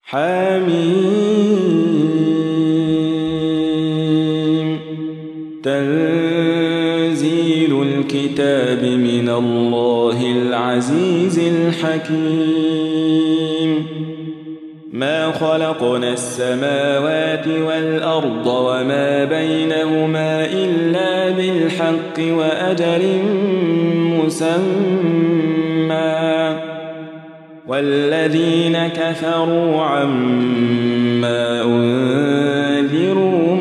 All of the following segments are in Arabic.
حميم. تنزيل الكتاب من الله العزيز الحكيم. ما خلقنا السماوات والأرض وما بينهما إلا بالحق وأجل مسمى، والذين كفروا عما أنذروا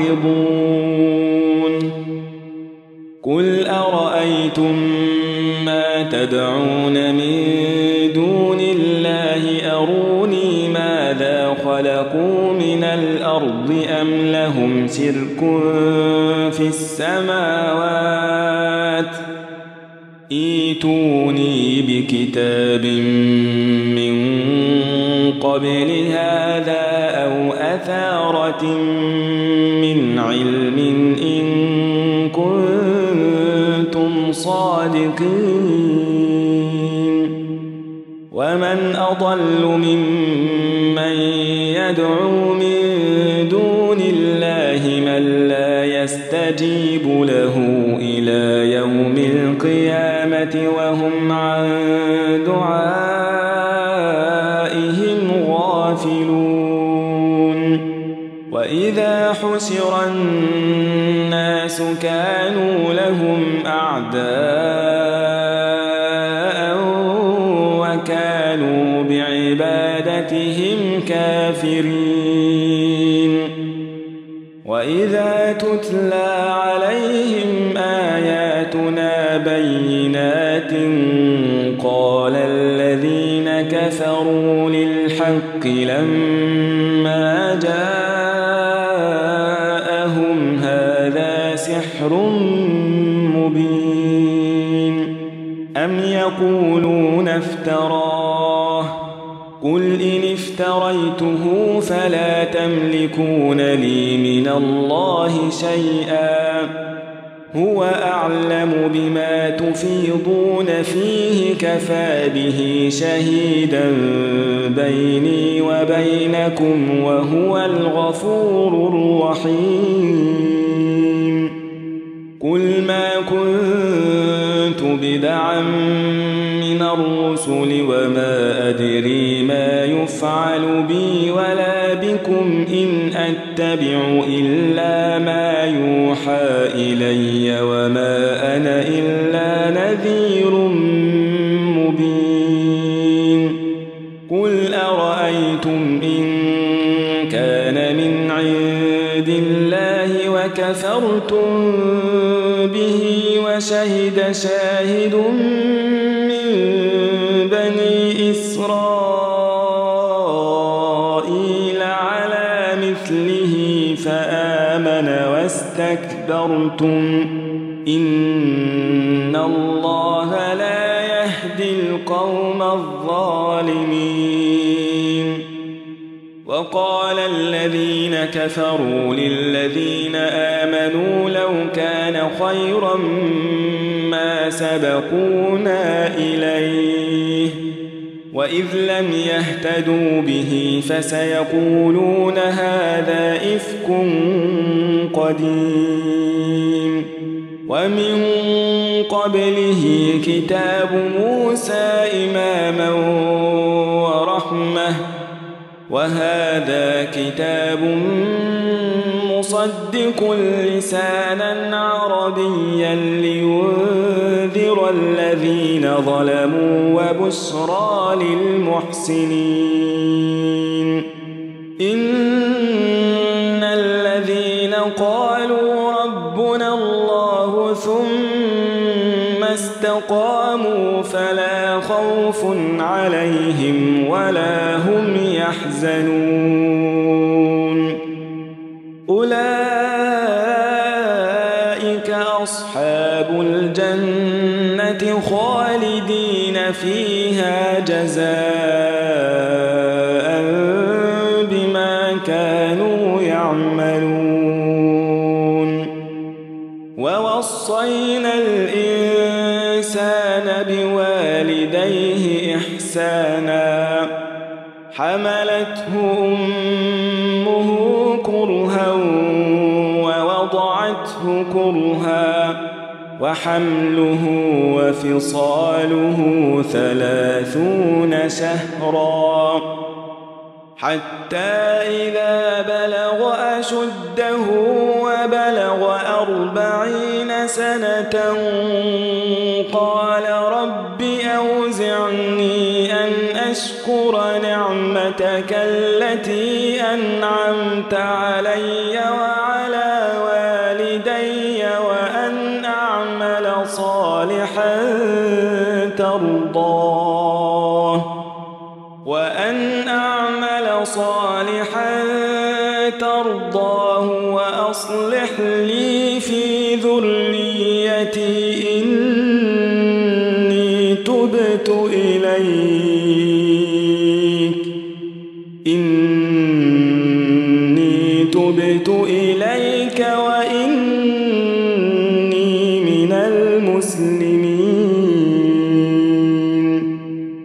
معرضون. قل أرأيتم ما تدعون من دون الله أروني ماذا خلقوا من الأرض أم لهم شرك في السماوات ائتوني بكتاب من قبل هذا أو أثارة من علم إن كنتم صادقين. ومن أضل ممن يدعو من دون الله من لا يستجيب له إلى يوم القيامة وهم عن دعائهم غافلون. وإذا حشر الناس كانوا لهم أعداء وكانوا بعبادتهم كافرين. وإذا تتلى عليهم آياتنا بينات قال الذين كفروا للحق لما جاءهم هذا سحر مبين أم يقولون افتراه قل إن افتريته فلا تملكون لي من الله شيئا هو أعلم بما تفيضون فيه كفى به شهيدا بيني وبينكم وهو الغفور الرحيم. قل ما كنت بدعا من الرسل وما أدري ما يفعل بي ولا بكم إن أتبع إلا ما يوحى إلي وما أنا إلا نذير مبين. قل أرأيتم إن كان من عند الله وكفرتم به وشهد شاهد من بني إسرائيل على مثله فآمن واستكبرتم إن الله لا يهدي القوم الظالمين. وقال الذين كفروا للذين آمنوا لو كان خيرا ما سبقونا إليه وإذ لم يهتدوا به فسيقولون هذا إفك قديم. ومن قبله كتاب موسى إماما ورحمة وهذا كتاب مصدق لسانا عربيا لينذر الذين ظلموا وبشرى للمحسنين. إن الذين قالوا ربنا الله ثم استقاموا فلا خوف عليهم ولا هم يحزنون. أولئك أصحاب الجنة خالدين فيها جزاء بما كانوا يعملون. ووصينا الإنسان بوالديه إحسانا حملته أمه كرها ووضعته كرها وحمله وفصاله 30 شهرا حتى إذا بلغ أشده وبلغ 40 سنة قال رب أوزعني أن أشكر نعمتك التي أنعمت علي وعلى والدي وأن أعمل صالحا ترضاه وأصلح لي في ذريتي إني تبت إليك وإني من المسلمين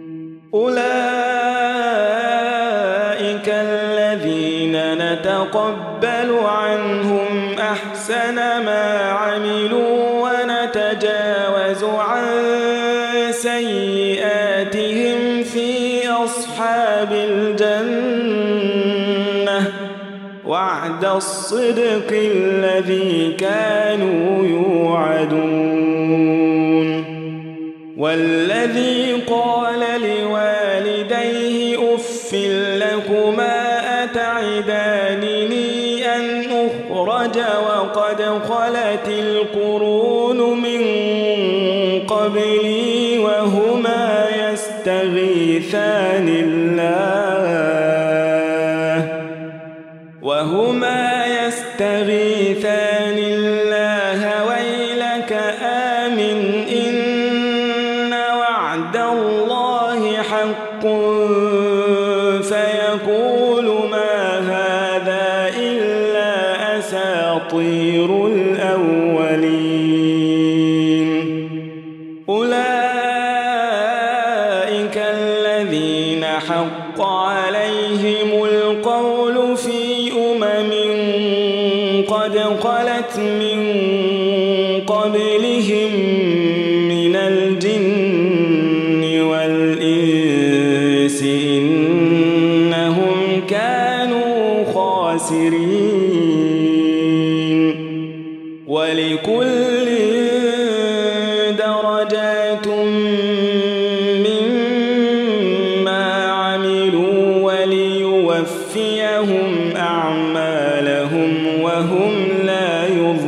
أولئك الذين نتقبل عنهم أحسن ما عملوا ونتجاوز عن سيئاتهم في أصحاب الجنة وعد الصدق الذي كانوا يوعدون والذي قال لوالديه أف لكما أتعدانني أن أخرج وقد خلت القرون من قبلي وهما يستغيثان الله ويلك آمن إن وعد الله حق فيقول ما هذا إلا أساطير الأولين أولئك الذين حق عليهم القول في قد خلت من قبلهم من الجن والإنس إنهم كانوا خاسرين ولكل درجات مما عملوا وليوفيهم أعمالهم وهم لا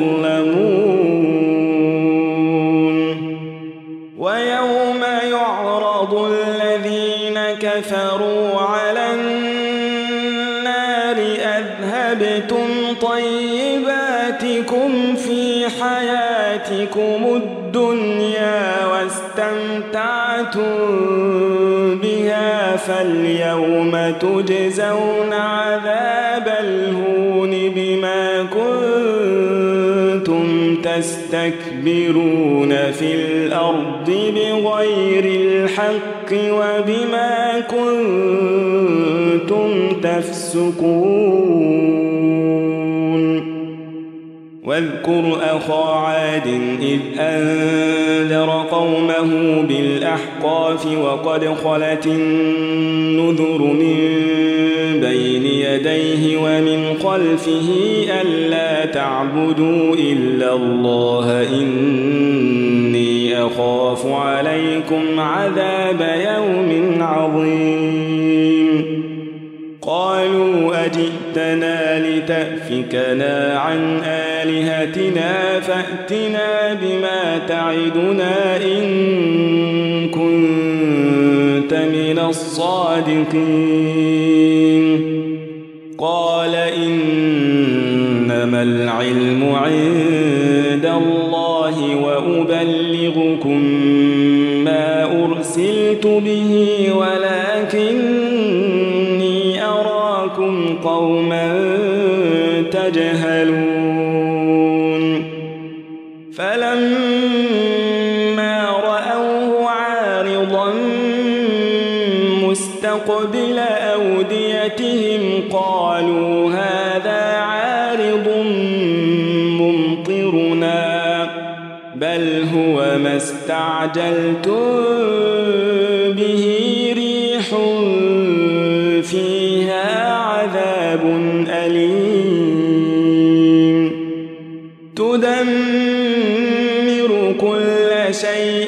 يظلمون ويوم يعرض الذين كفروا على النار أذهبتم طيباتكم في حياتكم الدنيا واستمتعتم بها فاليوم تجزون عذاب الهون بما كنتم تستكبرون في الأرض بغير الحق وبما كنتم تفسقون واذكر أخا عاد إذ أنذر قومه بالأحقاف وقد خلت النذر من بين يديه ومن خلفه ألا تعبدوا إلا الله إني أخاف عليكم عذاب يوم عظيم قالوا أجئتنا لتأفكنا عن آلهتنا فأتنا بما تعدنا إن كنت من الصادقين قال إنما العلم عند الله وأبلغكم ما أرسلت به ولكني أراكم قوما تجهلون فلما رأوه عارضا مستقبل قبل أوديتهم قالوا هذا عارض ممطرنا بل هو ما استعجلتم به ريح فيها عذاب أليم تدمر كل شيء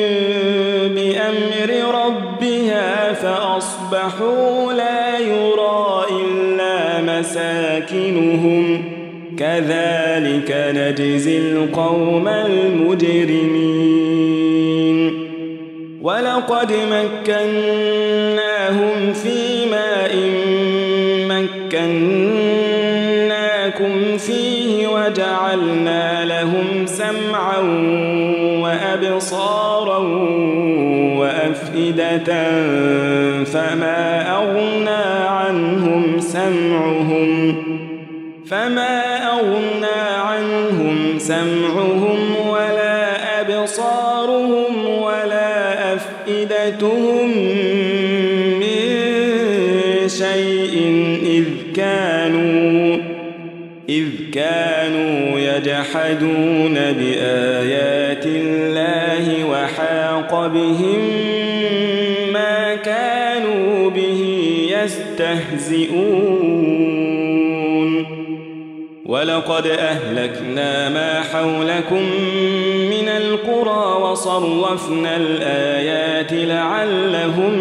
بأمر ربها فأصبحوا لا يرى إلا مساكنهم كذلك نجزي القوم المجرمين ولقد مكناهم في ماء مكناكم فيه وجعلنا لهم سمعا وأبصارا وأفئدة فما أغنى عنهم سمعهم ولا أبصارهم ولا أفئدتهم من شيء إذ كانوا يجحدون بآيات الله وحاق بهم ما كانوا به يستهزئون ولقد أهلكنا ما حولكم من القرى وصرفنا الآيات لعلهم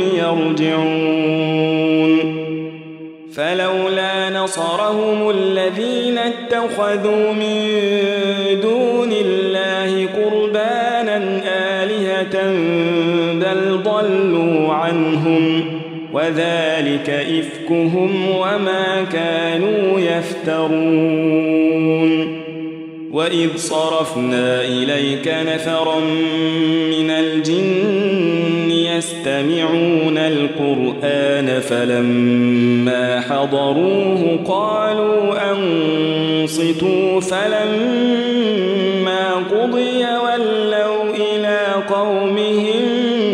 يرجعون فلولا نصرهم الذين اتخذوا من دون الله قربانا آلهة بل ضلوا عنهم وذلك إفكهم وما كانوا يفترون وإذ صرفنا إليك نفرا من الجن يستمعون القرآن فلما حضروه قالوا أنصتوا فلما قضي ولوا إلى قومهم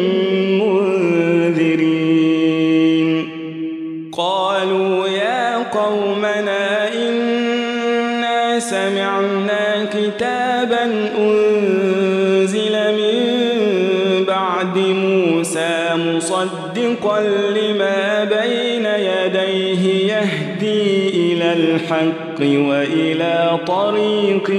منذرين قالوا يا قومنا إنا سمعنا كتابا أنزل من بعد موسى مصدقا لما بين يديه يهدي إلى الحق وإلى طريق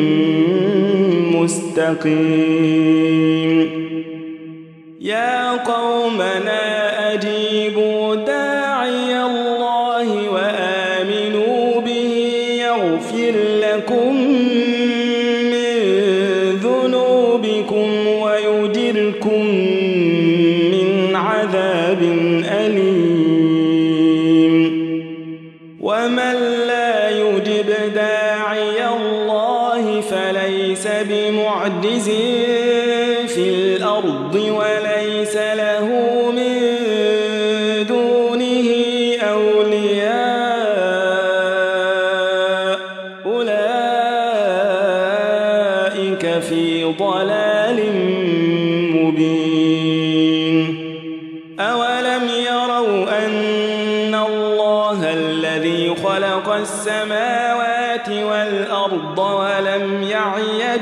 مستقيم يا قومنا أجيبوا داعي الله وآمنوا به يغفر لكم من ذنوبكم ويجركم من عذاب أليم ومن لا يجب داعي الله فليس بمعجز في الأرض وليس له من دونه أولياء أولئك في ضلال مبين أولم يروا أن الله الذي خلق السماوات والأرض ولم يعي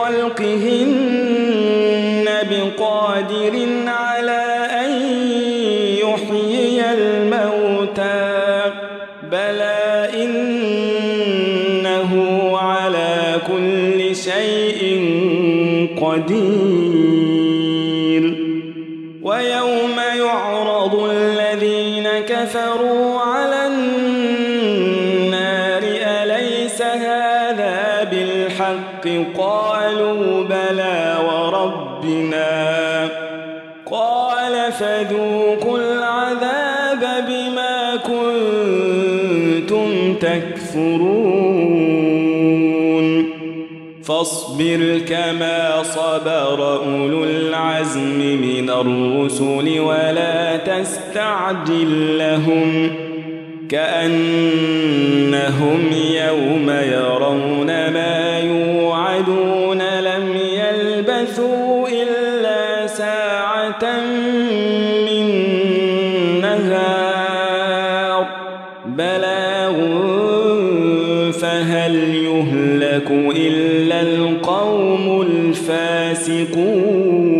بخلقهن بقادر على أن يحيي الموتى بلى إنه على كل شيء قدير ويوم يعرض الذين كفروا على النار أليس هذا بالحق قالوا بلى وربنا قال فذوقوا العذاب بما كنتم تكفرون فاصبر كما صبر أولو العزم من الرسل ولا تستعجل لهم كأنهم يوم يرون ما يوعدون لم يلبثوا إلا ساعة من نهار بلاغ فهل يهلك إلا القوم الفاسقون